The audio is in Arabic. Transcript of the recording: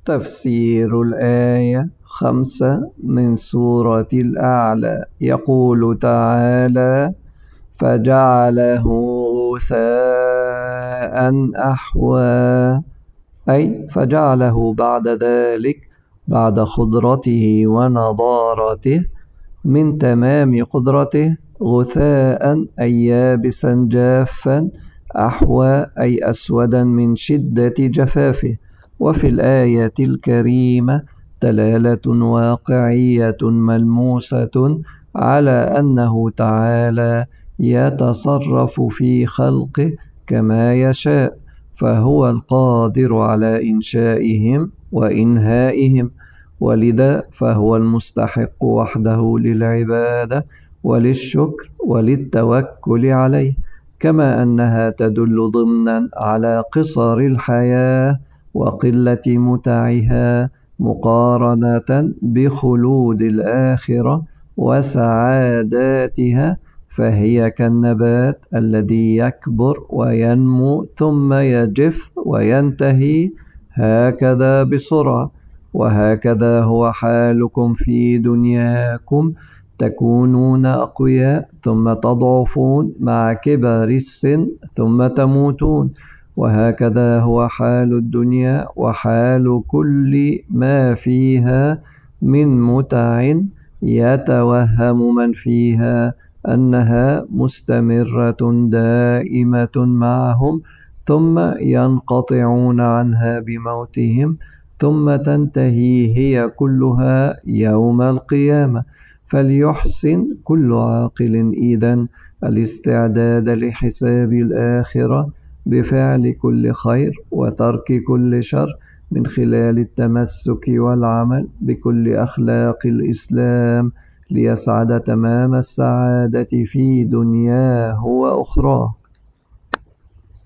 تفسير الآية 5 من سورة الأعلى. يقول تعالى: فجعله غثاء أحوى، أي فجعله بعد ذلك، بعد خضرته ونضارته من تمام قدرته، غثاء أي يابسا جافا، أحوى أي أسودا من شدة جفافه. وفي الآية الكريمة دلالة واقعية ملموسة على أنه تعالى يتصرف في خلقه كما يشاء، فهو القادر على إنشائهم وإنهائهم، ولذا فهو المستحق وحده للعبادة وللشكر وللتوكل عليه، كما أنها تدل ضمنا على قصر الحياة وقلة متعها مقارنة بخلود الآخرة وسعاداتها، فهي كالنبات الذي يكبر وينمو ثم يجف وينتهي هكذا بسرعة. وهكذا هو حالكم في دنياكم، تكونون أقوياء ثم تضعفون مع كبر السن ثم تموتون. وهكذا هو حال الدنيا وحال كل ما فيها من متع، يتوهم من فيها أنها مستمرة دائمة معهم، ثم ينقطعون عنها بموتهم، ثم تنتهي هي كلها يوم القيامة. فليحسن كل عاقل إذن الاستعداد لحساب الآخرة بفعل كل خير وترك كل شر، من خلال التمسك والعمل بكل أخلاق الإسلام، ليسعد تمام السعادة في دنياه وأخراه.